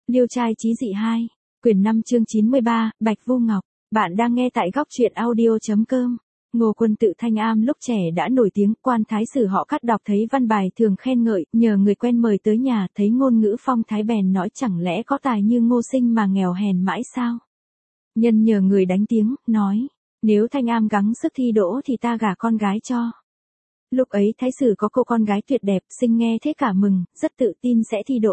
Liêu trai chí dị 2, quyển 5 chương 93, Bạch Vu Ngọc. Bạn đang nghe tại góc truyện audio.com. Ngô Quân Tự Thanh Am lúc trẻ đã nổi tiếng, quan thái sử họ Cát đọc thấy văn bài thường khen ngợi, nhờ người quen mời tới nhà, thấy ngôn ngữ phong thái bèn nói chẳng lẽ có tài như Ngô Sinh mà nghèo hèn mãi sao? Nhân nhờ người đánh tiếng, nói, nếu Thanh Am gắng sức thi đỗ thì ta gả con gái cho. Lúc ấy thái sử có cô con gái tuyệt đẹp, Sinh nghe thế cả mừng, rất tự tin sẽ thi đỗ.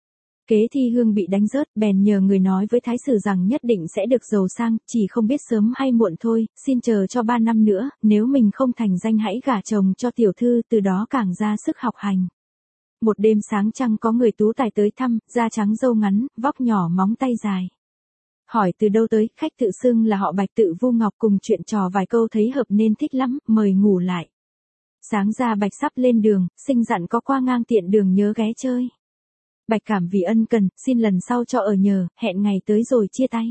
Kế thi hương bị đánh rớt, bèn nhờ người nói với thái sử rằng nhất định sẽ được giàu sang, chỉ không biết sớm hay muộn thôi, xin chờ cho 3 năm nữa, nếu mình không thành danh hãy gả chồng cho tiểu thư, từ đó càng ra sức học hành. Một đêm sáng trăng có người tú tài tới thăm, da trắng râu ngắn, vóc nhỏ móng tay dài. Hỏi từ đâu tới, khách tự xưng là họ Bạch tự Vu Ngọc, cùng chuyện trò vài câu thấy hợp nên thích lắm, mời ngủ lại. Sáng ra Bạch sắp lên đường, Sinh dặn có qua ngang tiện đường nhớ ghé chơi. Bạch cảm vì ân cần, xin lần sau cho ở nhờ, hẹn ngày tới rồi chia tay.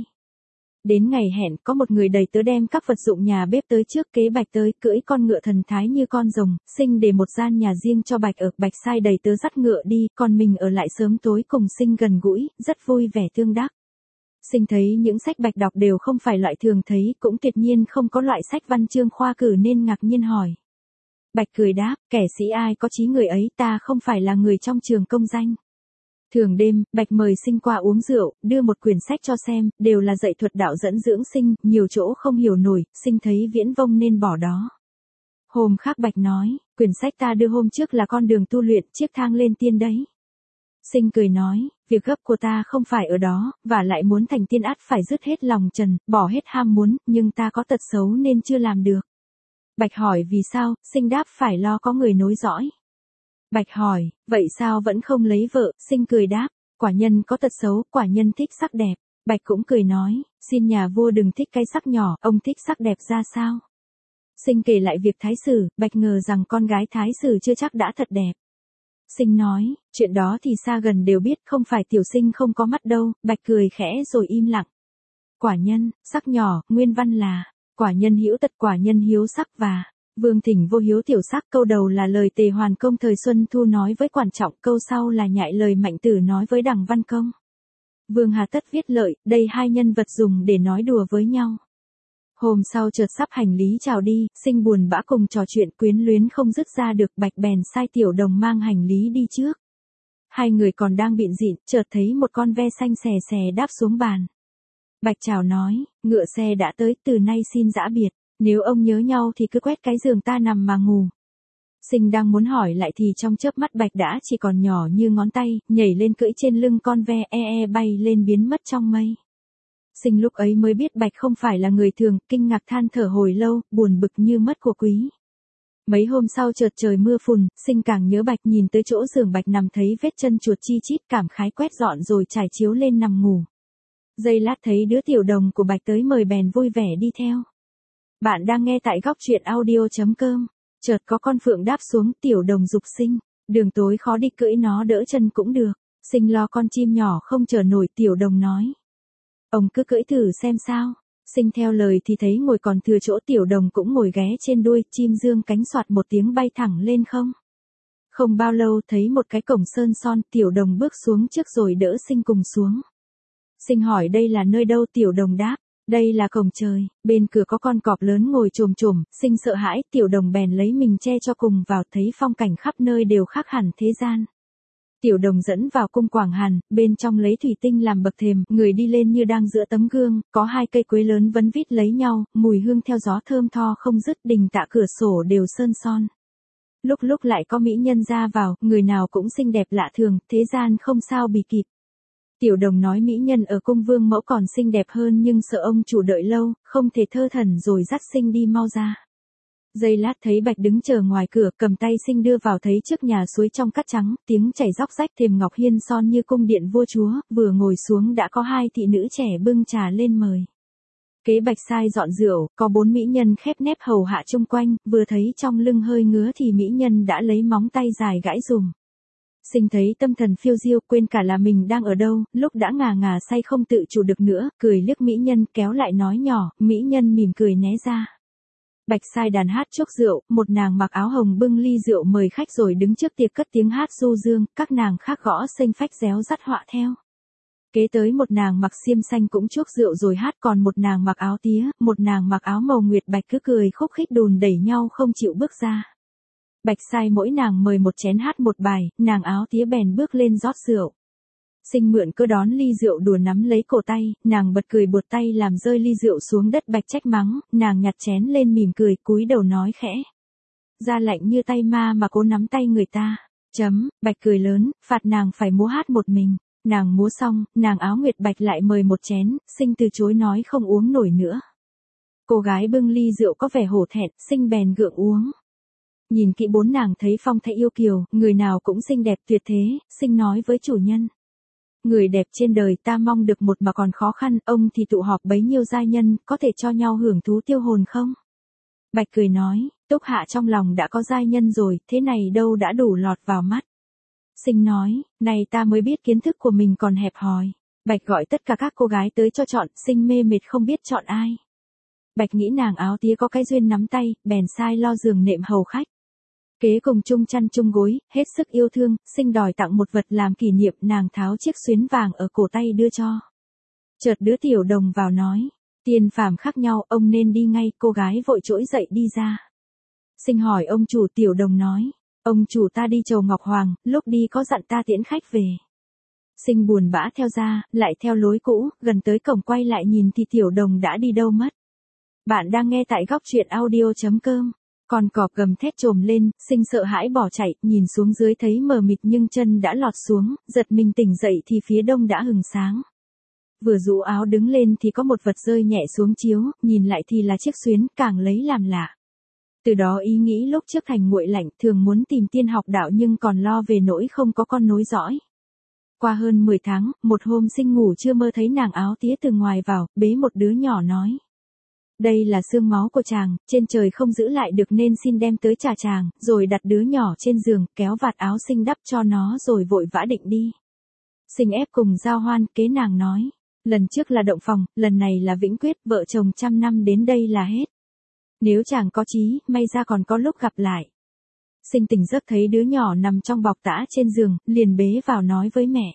Đến ngày hẹn, có một người đầy tớ đem các vật dụng nhà bếp tới trước, kế Bạch tới, cưỡi con ngựa thần thái như con rồng, Sinh để một gian nhà riêng cho Bạch ở, Bạch sai đầy tớ dắt ngựa đi, còn mình ở lại sớm tối cùng Sinh gần gũi, rất vui vẻ tương đắc. Sinh thấy những sách Bạch đọc đều không phải loại thường thấy, cũng tuyệt nhiên không có loại sách văn chương khoa cử nên ngạc nhiên hỏi. Bạch cười đáp, kẻ sĩ ai có chí người ấy, ta không phải là người trong trường công danh. Thường đêm, Bạch mời Sinh qua uống rượu, đưa một quyển sách cho xem, đều là dạy thuật đạo dẫn dưỡng Sinh, nhiều chỗ không hiểu nổi, Sinh thấy viễn vông nên bỏ đó. Hôm khác Bạch nói, quyển sách ta đưa hôm trước là con đường tu luyện, chiếc thang lên tiên đấy. Sinh cười nói, việc gấp của ta không phải ở đó, và lại muốn thành tiên ắt phải dứt hết lòng trần, bỏ hết ham muốn, nhưng ta có tật xấu nên chưa làm được. Bạch hỏi vì sao, Sinh đáp phải lo có người nối dõi. Bạch hỏi, vậy sao vẫn không lấy vợ, Sinh cười đáp, quả nhân có tật xấu, quả nhân thích sắc đẹp. Bạch cũng cười nói, xin nhà vua đừng thích cái sắc nhỏ, ông thích sắc đẹp ra sao? Sinh kể lại việc thái sử, Bạch ngờ rằng con gái thái sử chưa chắc đã thật đẹp. Sinh nói, chuyện đó thì xa gần đều biết, không phải tiểu Sinh không có mắt đâu. Bạch cười khẽ rồi im lặng. Quả nhân, sắc nhỏ, nguyên văn là, quả nhân hữu tật, quả nhân hiếu sắc và Vương Thỉnh vô hiếu tiểu sắc. Câu đầu là lời Tề Hoàn Công thời Xuân Thu nói với Quản Trọng, câu sau là nhại lời Mạnh Tử nói với Đằng Văn Công. Vương Hà Tất viết lợi, đây hai nhân vật dùng để nói đùa với nhau. Hôm sau chợt sắp hành lý chào đi, Sinh buồn bã cùng trò chuyện quyến luyến không dứt ra được, Bạch bèn sai tiểu đồng mang hành lý đi trước. Hai người còn đang bịn rịn, chợt thấy một con ve xanh xè xè đáp xuống bàn. Bạch chào nói, ngựa xe đã tới, từ nay xin giã biệt. Nếu ông nhớ nhau thì cứ quét cái giường ta nằm mà ngủ. Sinh đang muốn hỏi lại thì trong chớp mắt Bạch đã chỉ còn nhỏ như ngón tay, nhảy lên cưỡi trên lưng con ve bay lên biến mất trong mây. Sinh lúc ấy mới biết Bạch không phải là người thường, kinh ngạc than thở hồi lâu, buồn bực như mất của quý. Mấy hôm sau chợt trời mưa phùn, Sinh càng nhớ Bạch, nhìn tới chỗ giường Bạch nằm thấy vết chân chuột chi chít, cảm khái quét dọn rồi trải chiếu lên nằm ngủ. Giây lát thấy đứa tiểu đồng của Bạch tới mời bèn vui vẻ đi theo. Bạn đang nghe tại góc truyện audio.com. Chợt có con phượng đáp xuống, tiểu đồng dục Sinh, đường tối khó đi, cưỡi nó đỡ chân cũng được. Sinh lo con chim nhỏ không chờ nổi, tiểu đồng nói. Ông cứ cưỡi thử xem sao. Sinh theo lời thì thấy ngồi còn thừa chỗ, tiểu đồng cũng ngồi ghé trên đuôi, chim dương cánh soạt một tiếng bay thẳng lên không. Không bao lâu thấy một cái cổng sơn son, tiểu đồng bước xuống trước rồi đỡ Sinh cùng xuống. Sinh hỏi đây là nơi đâu, tiểu đồng đáp. Đây là cổng trời, bên cửa có con cọp lớn ngồi chồm chồm, Sinh sợ hãi, tiểu đồng bèn lấy mình che cho cùng vào, thấy phong cảnh khắp nơi đều khác hẳn thế gian. Tiểu đồng dẫn vào cung Quảng Hàn, bên trong lấy thủy tinh làm bậc thềm, người đi lên như đang giữa tấm gương, có hai cây quế lớn vấn vít lấy nhau, mùi hương theo gió thơm tho không dứt, đình tạ cửa sổ đều sơn son. Lúc lúc lại có mỹ nhân ra vào, người nào cũng xinh đẹp lạ thường, thế gian không sao bì kịp. Tiểu đồng nói mỹ nhân ở cung vương mẫu còn xinh đẹp hơn, nhưng sợ ông chủ đợi lâu, không thể thơ thẩn rồi dắt Sinh đi mau ra. Giây lát thấy Bạch đứng chờ ngoài cửa, cầm tay Sinh đưa vào, thấy trước nhà suối trong cát trắng, tiếng chảy róc rách, thềm ngọc hiên son như cung điện vua chúa, vừa ngồi xuống đã có hai thị nữ trẻ bưng trà lên mời. Kế Bạch sai dọn rượu, có 4 mỹ nhân khép nép hầu hạ chung quanh, vừa thấy trong lưng hơi ngứa thì mỹ nhân đã lấy móng tay dài gãi giùm. Sinh thấy tâm thần phiêu diêu, quên cả là mình đang ở đâu, lúc đã ngà ngà say không tự chủ được nữa, cười liếc mỹ nhân, kéo lại nói nhỏ, mỹ nhân mỉm cười né ra. Bạch sai đàn hát chúc rượu, một nàng mặc áo hồng bưng ly rượu mời khách rồi đứng trước tiệc cất tiếng hát du dương, các nàng khác gõ xênh phách réo rắt họa theo. Kế tới một nàng mặc xiêm xanh cũng chuốc rượu rồi hát, còn một nàng mặc áo tía, một nàng mặc áo màu nguyệt bạch cứ cười khúc khích đùn đẩy nhau không chịu bước ra. Bạch sai mỗi nàng mời một chén hát một bài, nàng áo tía bèn bước lên rót rượu. Sinh mượn cơ đón ly rượu đùa nắm lấy cổ tay, nàng bật cười buột tay làm rơi ly rượu xuống đất. Bạch trách mắng, nàng nhặt chén lên mỉm cười cúi đầu nói khẽ. Da lạnh như tay ma mà cố nắm tay người ta. Bạch cười lớn, phạt nàng phải múa hát một mình. Nàng múa xong, nàng áo nguyệt bạch lại mời một chén, Sinh từ chối nói không uống nổi nữa. Cô gái bưng ly rượu có vẻ hổ thẹn, Sinh bèn gượng uống. Nhìn kỹ bốn nàng thấy phong thái yêu kiều, người nào cũng xinh đẹp tuyệt thế, Sinh nói với chủ nhân. Người đẹp trên đời ta mong được một mà còn khó khăn, ông thì tụ họp bấy nhiêu giai nhân, có thể cho nhau hưởng thú tiêu hồn không? Bạch cười nói, Túc Hạ trong lòng đã có giai nhân rồi, thế này đâu đã đủ lọt vào mắt. Sinh nói, này ta mới biết kiến thức của mình còn hẹp hòi. Bạch gọi tất cả các cô gái tới cho chọn, Sinh mê mệt không biết chọn ai. Bạch nghĩ nàng áo tía có cái duyên nắm tay, bèn sai lo giường nệm hầu khách. Kế cùng chung chăn chung gối, hết sức yêu thương, Sinh đòi tặng một vật làm kỷ niệm, nàng tháo chiếc xuyến vàng ở cổ tay đưa cho. Chợt đứa tiểu đồng vào nói, tiền phàm khác nhau, ông nên đi ngay. Cô gái vội trỗi dậy đi ra. Sinh hỏi ông chủ, tiểu đồng nói, ông chủ ta đi chầu Ngọc Hoàng, lúc đi có dặn ta tiễn khách về. Sinh buồn bã theo ra, lại theo lối cũ, gần tới cổng quay lại nhìn thì tiểu đồng đã đi đâu mất. Bạn đang nghe tại góc truyện audio.com. Con cọp gầm thét trồm lên, Sinh sợ hãi bỏ chạy, nhìn xuống dưới thấy mờ mịt nhưng chân đã lọt xuống, giật mình tỉnh dậy thì phía đông đã hừng sáng. Vừa rũ áo đứng lên thì có một vật rơi nhẹ xuống chiếu, nhìn lại thì là chiếc xuyến, càng lấy làm lạ. Từ đó ý nghĩ lúc trước thành nguội lạnh, thường muốn tìm tiên học đạo nhưng còn lo về nỗi không có con nối dõi. Qua hơn 10 tháng, một hôm Sinh ngủ chưa mơ thấy nàng áo tía từ ngoài vào, bế một đứa nhỏ nói. Đây là xương máu của chàng, trên trời không giữ lại được nên xin đem tới trả chàng, rồi đặt đứa nhỏ trên giường, kéo vạt áo Sinh đắp cho nó rồi vội vã định đi. Sinh ép cùng giao hoan, kế nàng nói. Lần trước là động phòng, lần này là vĩnh quyết, vợ chồng 100 năm đến đây là hết. Nếu chàng có chí, may ra còn có lúc gặp lại. Sinh tỉnh giấc thấy đứa nhỏ nằm trong bọc tã trên giường, liền bế vào nói với mẹ.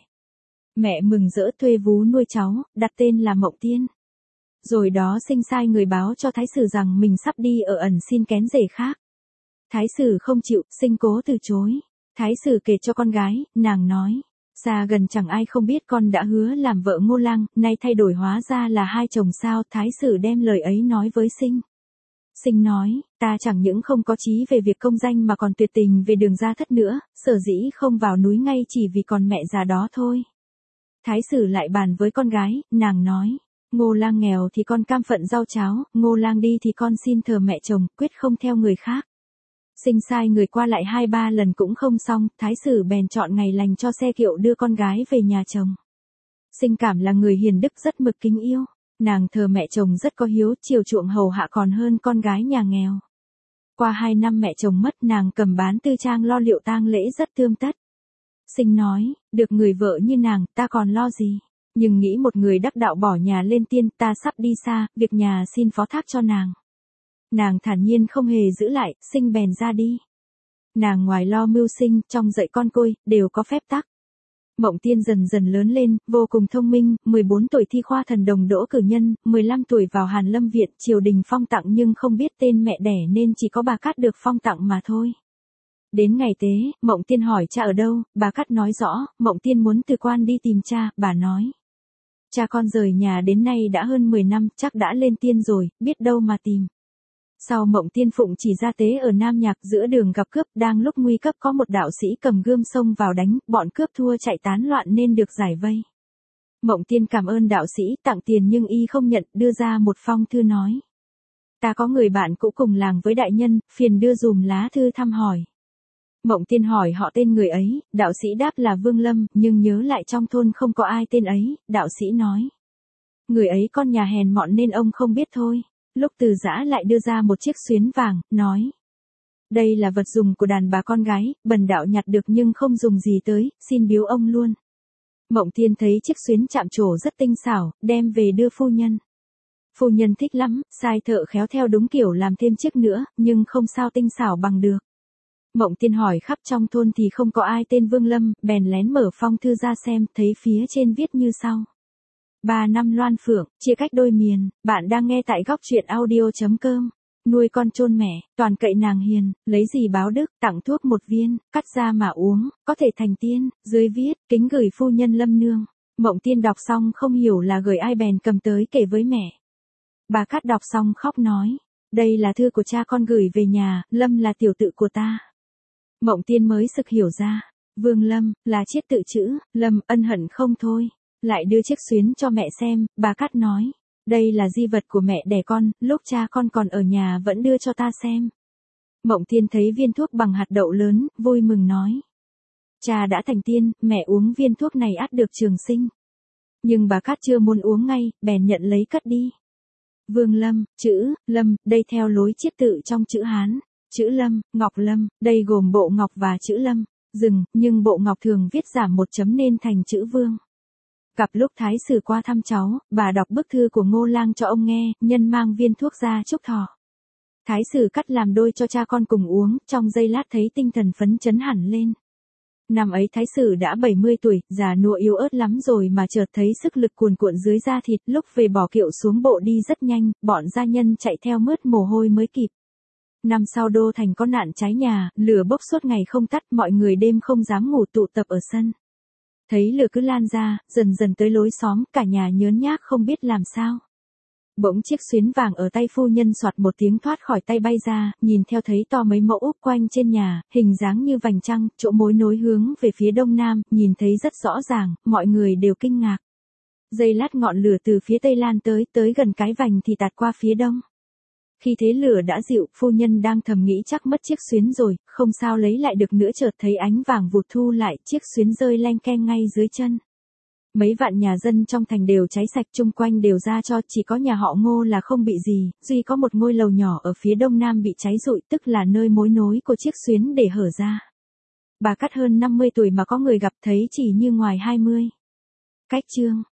Mẹ mừng rỡ thuê vú nuôi cháu, đặt tên là Mộng Tiên. Rồi đó Sinh sai người báo cho thái sử rằng mình sắp đi ở ẩn xin kén rể khác. Thái sử không chịu, Sinh cố từ chối. Thái sử kể cho con gái, nàng nói. Xa gần chẳng ai không biết con đã hứa làm vợ Ngô Lang, nay thay đổi hóa ra là hai chồng sao. Thái sử đem lời ấy nói với Sinh. Sinh nói, ta chẳng những không có chí về việc công danh mà còn tuyệt tình về đường gia thất nữa, sở dĩ không vào núi ngay chỉ vì còn mẹ già đó thôi. Thái sử lại bàn với con gái, nàng nói, Ngô Lang nghèo thì con cam phận rau cháo, Ngô Lang đi thì con xin thờ mẹ chồng, quyết không theo người khác. Sinh sai người qua lại 2-3 lần cũng không xong, thái sử bèn chọn ngày lành cho xe kiệu đưa con gái về nhà chồng. Sinh cảm là người hiền đức rất mực kính yêu. Nàng thờ mẹ chồng rất có hiếu, chiều chuộng hầu hạ còn hơn con gái nhà nghèo. Qua 2 năm mẹ chồng mất, nàng cầm bán tư trang lo liệu tang lễ rất tươm tất. Sinh nói, được người vợ như nàng, ta còn lo gì. Nhưng nghĩ một người đắc đạo bỏ nhà lên tiên, ta sắp đi xa, việc nhà xin phó thác cho nàng. Nàng thản nhiên không hề giữ lại, Sinh bèn ra đi. Nàng ngoài lo mưu sinh, trong dạy con côi, đều có phép tắc. Mộng Tiên dần dần lớn lên, vô cùng thông minh, 14 tuổi thi khoa thần đồng đỗ cử nhân, 15 tuổi vào Hàn Lâm Viện, triều đình phong tặng nhưng không biết tên mẹ đẻ nên chỉ có bà Cát được phong tặng mà thôi. Đến ngày tế, Mộng Tiên hỏi cha ở đâu, bà Cát nói rõ, Mộng Tiên muốn từ quan đi tìm cha, bà nói. Cha con rời nhà đến nay đã hơn 10 năm, chắc đã lên tiên rồi, biết đâu mà tìm. Sau Mộng Tiên phụng chỉ ra tế ở Nam Nhạc, giữa đường gặp cướp, đang lúc nguy cấp có một đạo sĩ cầm gươm xông vào đánh, bọn cướp thua chạy tán loạn nên được giải vây. Mộng Tiên cảm ơn đạo sĩ, tặng tiền nhưng y không nhận, đưa ra một phong thư nói. Ta có người bạn cũ cùng làng với đại nhân, phiền đưa dùm lá thư thăm hỏi. Mộng Tiên hỏi họ tên người ấy, đạo sĩ đáp là Vương Lâm, nhưng nhớ lại trong thôn không có ai tên ấy, đạo sĩ nói. Người ấy con nhà hèn mọn nên ông không biết thôi. Lúc Từ Giã lại đưa ra một chiếc xuyến vàng, nói. Đây là vật dùng của đàn bà con gái, bần đạo nhặt được nhưng không dùng gì tới, xin biếu ông luôn. Mộng Tiên thấy chiếc xuyến chạm trổ rất tinh xảo, đem về đưa phu nhân. Phu nhân thích lắm, sai thợ khéo theo đúng kiểu làm thêm chiếc nữa, nhưng không sao tinh xảo bằng được. Mộng Tiên hỏi khắp trong thôn thì không có ai tên Vương Lâm, bèn lén mở phong thư ra xem, thấy phía trên viết như sau. 3 năm Loan Phượng, chia cách đôi miền, bạn đang nghe tại góc truyện audio.com. Nuôi con chôn mẹ, toàn cậy nàng hiền, lấy gì báo đức, tặng thuốc một viên, cắt ra mà uống, có thể thành tiên, dưới viết, kính gửi phu nhân Lâm nương. Mộng Tiên đọc xong không hiểu là gửi ai bèn cầm tới kể với mẹ. Bà Cát đọc xong khóc nói, đây là thư của cha con gửi về nhà, Lâm là tiểu tự của ta. Mộng Tiên mới sực hiểu ra, Vương Lâm, là chiết tự chữ, Lâm ân hận không thôi. Lại đưa chiếc xuyến cho mẹ xem, bà Cát nói, đây là di vật của mẹ đẻ con, lúc cha con còn ở nhà vẫn đưa cho ta xem. Mộng Tiên thấy viên thuốc bằng hạt đậu lớn, vui mừng nói. Cha đã thành tiên, mẹ uống viên thuốc này ắt được trường sinh. Nhưng bà Cát chưa muốn uống ngay, bèn nhận lấy cất đi. Vương Lâm, chữ Lâm, đây theo lối chiết tự trong chữ Hán. Chữ Lâm, Ngọc Lâm, đây gồm bộ Ngọc và chữ Lâm, dừng, nhưng bộ Ngọc thường viết giảm một chấm nên thành chữ Vương. Gặp lúc thái sử qua thăm cháu, bà đọc bức thư của Ngô Lang cho ông nghe, nhân mang viên thuốc ra chúc thọ. Thái sử cắt làm đôi cho cha con cùng uống, trong giây lát thấy tinh thần phấn chấn hẳn lên. Năm ấy thái sử đã 70 tuổi, già nua yếu ớt lắm rồi mà chợt thấy sức lực cuồn cuộn dưới da thịt, lúc về bỏ kiệu xuống bộ đi rất nhanh, bọn gia nhân chạy theo mướt mồ hôi mới kịp. Năm sau đô thành có nạn cháy nhà, lửa bốc suốt ngày không tắt, mọi người đêm không dám ngủ tụ tập ở sân. Thấy lửa cứ lan ra, dần dần tới lối xóm, cả nhà nhớn nhác không biết làm sao. Bỗng chiếc xuyến vàng ở tay phu nhân soạt một tiếng thoát khỏi tay bay ra, nhìn theo thấy to mấy mẫu úp quanh trên nhà, hình dáng như vành trăng, chỗ mối nối hướng về phía đông nam, nhìn thấy rất rõ ràng, mọi người đều kinh ngạc. Giây lát ngọn lửa từ phía tây lan tới gần cái vành thì tạt qua phía đông. Khi thế lửa đã dịu, phu nhân đang thầm nghĩ chắc mất chiếc xuyến rồi, không sao lấy lại được nữa, chợt thấy ánh vàng vụt thu lại, chiếc xuyến rơi leng keng ngay dưới chân. Mấy vạn nhà dân trong thành đều cháy sạch, chung quanh đều ra cho, chỉ có nhà họ Ngô là không bị gì, duy có một ngôi lầu nhỏ ở phía đông nam bị cháy rụi, tức là nơi mối nối của chiếc xuyến để hở ra. Bà Cát hơn 50 tuổi mà có người gặp thấy chỉ như ngoài 20. Cách chương